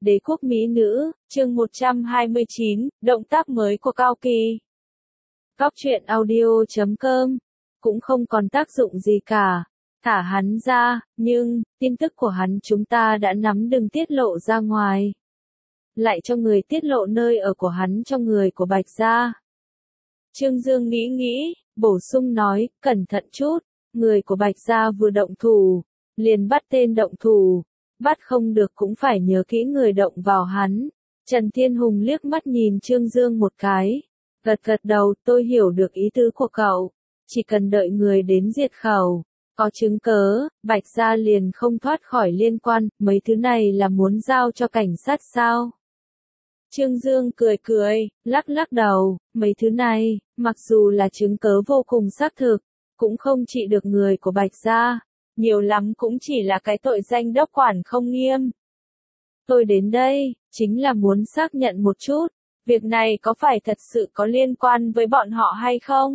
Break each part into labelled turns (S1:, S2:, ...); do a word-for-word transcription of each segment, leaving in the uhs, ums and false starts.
S1: Đế quốc mỹ nữ, chương một trăm hai mươi chín, động tác mới của Cao Kỳ. Cóc truyện audio chấm com, cũng không còn tác dụng gì cả. Thả hắn ra, nhưng, tin tức của hắn chúng ta đã nắm đừng tiết lộ ra ngoài. Lại cho người tiết lộ nơi ở của hắn cho người của Bạch Gia. Trương Dương nghĩ nghĩ, bổ sung nói, cẩn thận chút, người của Bạch Gia vừa động thủ, liền bắt tên động thủ. Bắt không được cũng phải nhớ kỹ người động vào hắn. Trần Thiên Hùng liếc mắt nhìn Trương Dương một cái. Gật gật đầu, tôi hiểu được ý tứ của cậu. Chỉ cần đợi người đến diệt khẩu. Có chứng cớ, Bạch Gia liền không thoát khỏi liên quan. Mấy thứ này là muốn giao cho cảnh sát sao? Trương Dương cười cười, lắc lắc đầu. Mấy thứ này, mặc dù là chứng cớ vô cùng xác thực, cũng không trị được người của Bạch Gia. Nhiều lắm cũng chỉ là cái tội danh đốc quản không nghiêm. Tôi đến đây, chính là muốn xác nhận một chút, việc này có phải thật sự có liên quan với bọn họ hay không?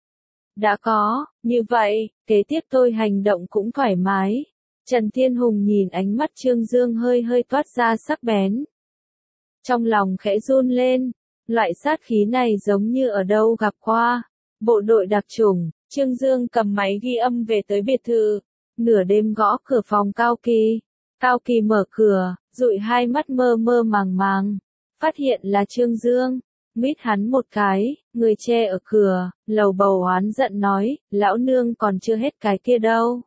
S1: Đã có, như vậy, kế tiếp tôi hành động cũng thoải mái. Trần Thiên Hùng nhìn ánh mắt Trương Dương hơi hơi toát ra sắc bén. Trong lòng khẽ run lên, loại sát khí này giống như ở đâu gặp qua. Bộ đội đặc chủng, Trương Dương cầm máy ghi âm về tới biệt thự. Nửa đêm gõ cửa phòng Cao Kỳ. Cao Kỳ mở cửa, dụi hai mắt mơ mơ màng màng. Phát hiện là Trương Dương. Mít hắn một cái, người che ở cửa, lầu bầu oán giận nói, lão nương còn chưa hết cái kia đâu.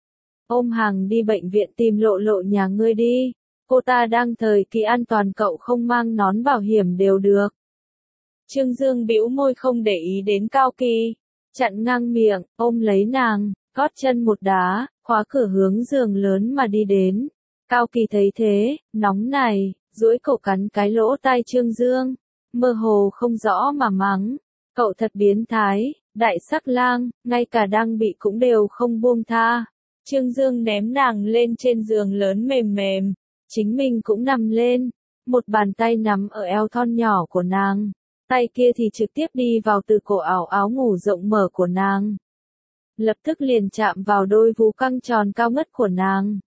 S1: Ôm hàng đi bệnh viện tìm lộ lộ nhà ngươi đi. Cô ta đang thời kỳ an toàn, cậu không mang nón bảo hiểm đều được. Trương Dương bĩu môi không để ý đến Cao Kỳ. Chặn ngang miệng, ôm lấy nàng. Gót chân một đá, khóa cửa hướng giường lớn mà đi đến. Cao Kỳ thấy thế, nóng này, duỗi cổ cắn cái lỗ tai Trương Dương. Mơ hồ không rõ mà mắng. Cậu thật biến thái, đại sắc lang, ngay cả đang bị cũng đều không buông tha. Trương Dương ném nàng lên trên giường lớn mềm mềm. Chính mình cũng nằm lên. Một bàn tay nắm ở eo thon nhỏ của nàng. Tay kia thì trực tiếp đi vào từ cổ áo áo ngủ rộng mở của nàng. Lập tức liền chạm vào đôi vú căng tròn cao ngất của nàng.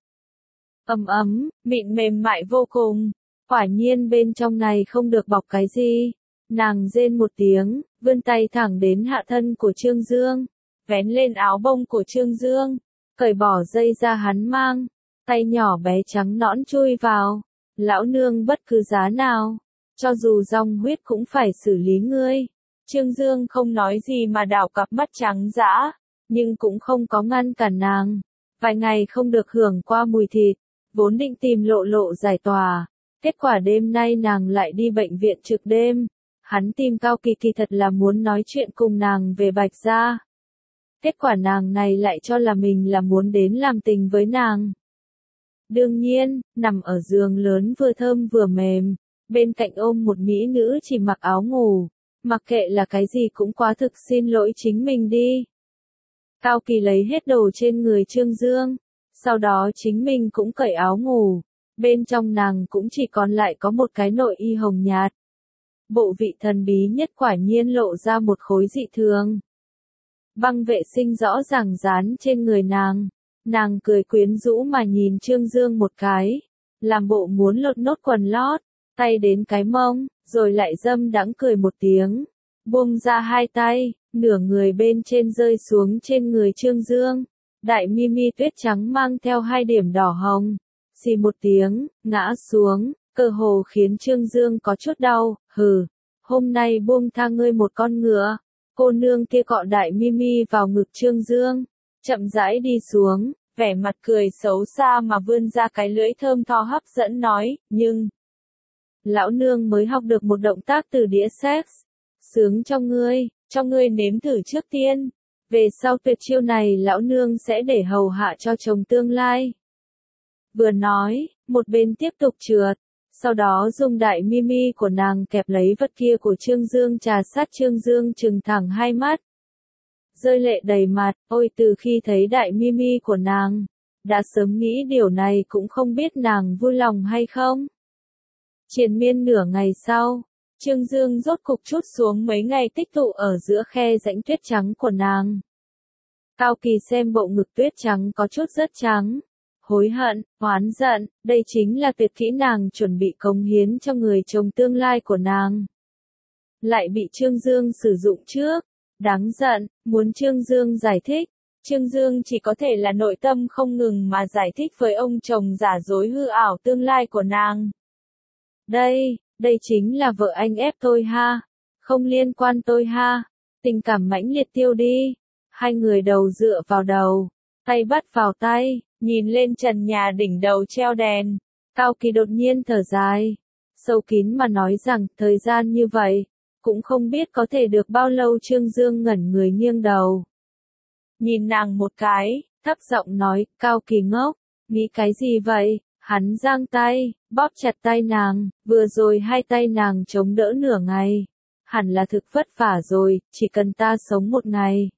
S1: Ấm ấm, mịn mềm mại vô cùng. Quả nhiên bên trong này không được bọc cái gì. Nàng rên một tiếng, vươn tay thẳng đến hạ thân của Trương Dương. Vén lên áo bông của Trương Dương. Cởi bỏ dây ra hắn mang. Tay nhỏ bé trắng nõn chui vào. Lão nương bất cứ giá nào. Cho dù dòng huyết cũng phải xử lý ngươi. Trương Dương không nói gì mà đảo cặp mắt trắng dã. Nhưng cũng không có ngăn cản nàng. Vài ngày không được hưởng qua mùi thịt, vốn định tìm lộ lộ giải tỏa. Kết quả đêm nay nàng lại đi bệnh viện trực đêm. Hắn tìm Cao Kỳ kỳ thật là muốn nói chuyện cùng nàng về Bạch Gia. Kết quả nàng này lại cho là mình là muốn đến làm tình với nàng. Đương nhiên, nằm ở giường lớn vừa thơm vừa mềm, bên cạnh ôm một mỹ nữ chỉ mặc áo ngủ. Mặc kệ là cái gì cũng quá thực, xin lỗi chính mình đi. Cao Kỳ lấy hết đồ trên người Trương Dương, sau đó chính mình cũng cởi áo ngủ, bên trong nàng cũng chỉ còn lại có một cái nội y hồng nhạt. Bộ vị thần bí nhất quả nhiên lộ ra một khối dị thường. Băng vệ sinh rõ ràng dán trên người nàng, nàng cười quyến rũ mà nhìn Trương Dương một cái, làm bộ muốn lột nốt quần lót, tay đến cái mông, rồi lại dâm đãng cười một tiếng, buông ra hai tay. Nửa người bên trên rơi xuống trên người Trương Dương. Đại mi mi tuyết trắng mang theo hai điểm đỏ hồng. Xì một tiếng, ngã xuống, cơ hồ khiến Trương Dương có chút đau. Hừ, hôm nay buông tha ngươi một con ngựa. Cô nương kia cọ đại mi mi vào ngực Trương Dương. Chậm rãi đi xuống, vẻ mặt cười xấu xa mà vươn ra cái lưỡi thơm tho hấp dẫn nói, nhưng... Lão nương mới học được một động tác từ đĩa sex. Sướng cho ngươi. Cho ngươi nếm thử trước tiên. Về sau tuyệt chiêu này lão nương sẽ để hầu hạ cho chồng tương lai. Vừa nói, một bên tiếp tục trượt. Sau đó dùng đại mi mi của nàng kẹp lấy vật kia của Trương Dương, trà sát Trương Dương trừng thẳng hai mắt. Rơi lệ đầy mặt, ôi từ khi thấy đại mi mi của nàng. Đã sớm nghĩ điều này, cũng không biết nàng vui lòng hay không. Triền miên nửa ngày sau. Trương Dương rốt cục trút xuống mấy ngày tích tụ ở giữa khe rãnh tuyết trắng của nàng. Cao Kỳ xem bộ ngực tuyết trắng có chút rất trắng. hối hận, oán giận, đây chính là tuyệt kỹ nàng chuẩn bị cống hiến cho người chồng tương lai của nàng. Lại bị Trương Dương sử dụng trước, đáng giận, muốn Trương Dương giải thích. Trương Dương chỉ có thể là nội tâm không ngừng mà giải thích với ông chồng giả dối hư ảo tương lai của nàng. Đây, đây chính là vợ anh ép tôi ha, không liên quan tôi ha, tình cảm mãnh liệt tiêu đi. Hai người đầu dựa vào đầu, tay bắt vào tay, nhìn lên trần nhà đỉnh đầu treo đèn. Cao Kỳ đột nhiên thở dài, sâu kín mà nói rằng thời gian như vậy, cũng không biết có thể được bao lâu. Trương Dương ngẩn người nghiêng đầu. Nhìn nàng một cái, thấp giọng nói, Cao Kỳ ngốc, nghĩ cái gì vậy? Hắn giang tay, bóp chặt tay nàng, vừa rồi hai tay nàng chống đỡ nửa ngày. Hẳn là thực vất vả rồi, chỉ cần ta sống một ngày.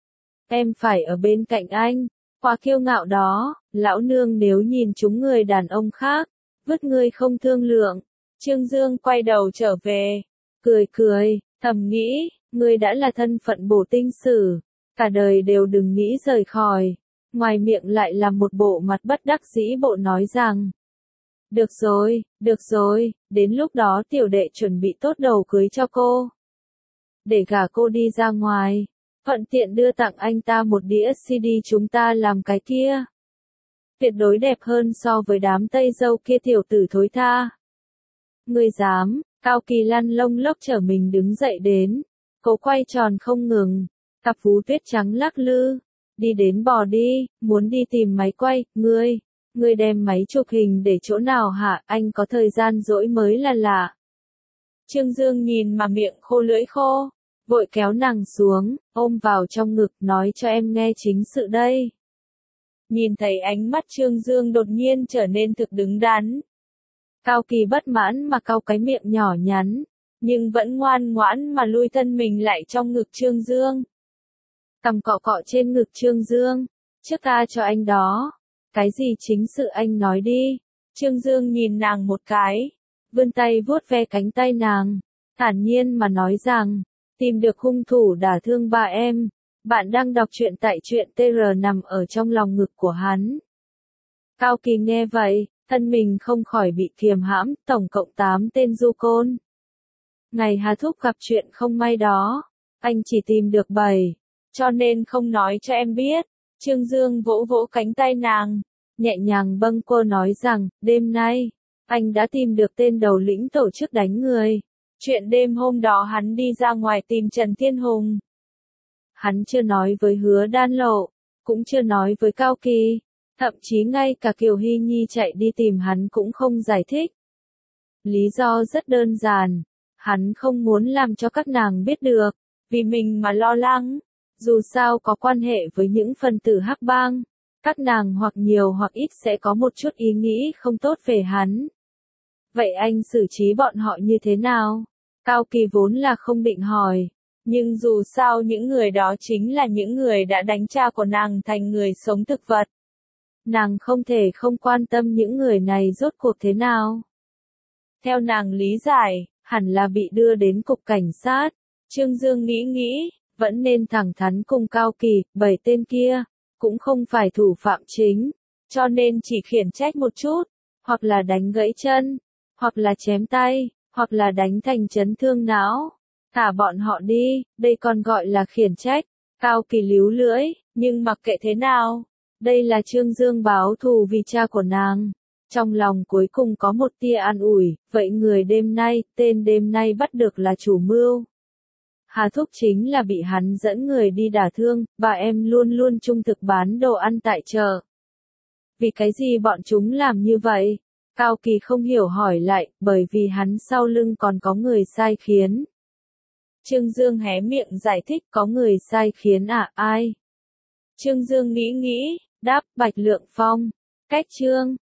S1: Em phải ở bên cạnh anh, quá kiêu ngạo đó, lão nương nếu nhìn chúng người đàn ông khác, vứt ngươi không thương lượng. Trương Dương quay đầu trở về, cười cười, thầm nghĩ, ngươi đã là thân phận bổ tinh sử, cả đời đều đừng nghĩ rời khỏi. Ngoài miệng lại là một bộ mặt bất đắc dĩ bộ nói rằng, được rồi, được rồi, đến lúc đó tiểu đệ chuẩn bị tốt đầu cưới cho cô. Để gả cô đi ra ngoài, thuận tiện đưa tặng anh ta một đĩa xê đê chúng ta làm cái kia. Tuyệt đối đẹp hơn so với đám tây dâu kia tiểu tử thối tha. Ngươi dám, Cao Kỳ lăn lông lốc trở mình đứng dậy đến, cô quay tròn không ngừng, cặp vú tuyết trắng lắc lư. Đi đến bò đi, muốn đi tìm máy quay, ngươi, ngươi đem máy chụp hình để chỗ nào hả, anh có thời gian rỗi mới là lạ. Trương Dương nhìn mà miệng khô lưỡi khô, vội kéo nàng xuống, ôm vào trong ngực, nói cho em nghe chính sự đây. Nhìn thấy ánh mắt Trương Dương đột nhiên trở nên thực đứng đắn. Cao Kỳ bất mãn mà cau cái miệng nhỏ nhắn, nhưng vẫn ngoan ngoãn mà lui thân mình lại trong ngực Trương Dương. Cằm cọ cọ trên ngực Trương Dương, trước ta cho anh đó. Cái gì chính sự anh nói đi. Trương Dương nhìn nàng một cái, vươn tay vuốt ve cánh tay nàng, thản nhiên mà nói rằng, tìm được hung thủ đả thương ba em. Bạn đang đọc truyện tại truyện tê rờ nằm ở trong lòng ngực của hắn. Cao Kỳ nghe vậy, thân mình không khỏi bị kiềm hãm, tổng cộng tám tên du côn. Ngày Hà Thúc gặp chuyện không may đó, anh chỉ tìm được bảy. Cho nên không nói cho em biết. Trương Dương vỗ vỗ cánh tay nàng, nhẹ nhàng bâng quơ nói rằng, đêm nay, anh đã tìm được tên đầu lĩnh tổ chức đánh người. Chuyện đêm hôm đó hắn đi ra ngoài tìm Trần Thiên Hùng. Hắn chưa nói với Hứa Đan Lộ, cũng chưa nói với Cao Kỳ, thậm chí ngay cả Kiều Hy Nhi chạy đi tìm hắn cũng không giải thích. Lý do rất đơn giản, hắn không muốn làm cho các nàng biết được, vì mình mà lo lắng. Dù sao có quan hệ với những phần tử hắc bang, các nàng hoặc nhiều hoặc ít sẽ có một chút ý nghĩ không tốt về hắn. Vậy anh xử trí bọn họ như thế nào? Cao Kỳ vốn là không định hỏi, nhưng dù sao những người đó chính là những người đã đánh cha của nàng thành người sống thực vật. Nàng không thể không quan tâm những người này rốt cuộc thế nào. Theo nàng lý giải, hẳn là bị đưa đến cục cảnh sát. Trương Dương nghĩ nghĩ, vẫn nên thẳng thắn cùng Cao Kỳ, bảy tên kia, cũng không phải thủ phạm chính, cho nên chỉ khiển trách một chút, hoặc là đánh gãy chân, hoặc là chém tay, hoặc là đánh thành chấn thương não. Thả bọn họ đi, đây còn gọi là khiển trách. Cao Kỳ líu lưỡi, nhưng mặc kệ thế nào, đây là Trương Dương báo thù vì cha của nàng. Trong lòng cuối cùng có một tia an ủi, vậy người đêm nay, tên đêm nay bắt được là chủ mưu. Hà Thúc chính là bị hắn dẫn người đi đả thương, bà em luôn luôn trung thực bán đồ ăn tại chợ. Vì cái gì bọn chúng làm như vậy? Cao Kỳ không hiểu hỏi lại, bởi vì hắn sau lưng còn có người sai khiến. Trương Dương hé miệng giải thích, có người sai khiến à, ai? Trương Dương nghĩ nghĩ, đáp, Bạch Lượng Phong. Cách Trương,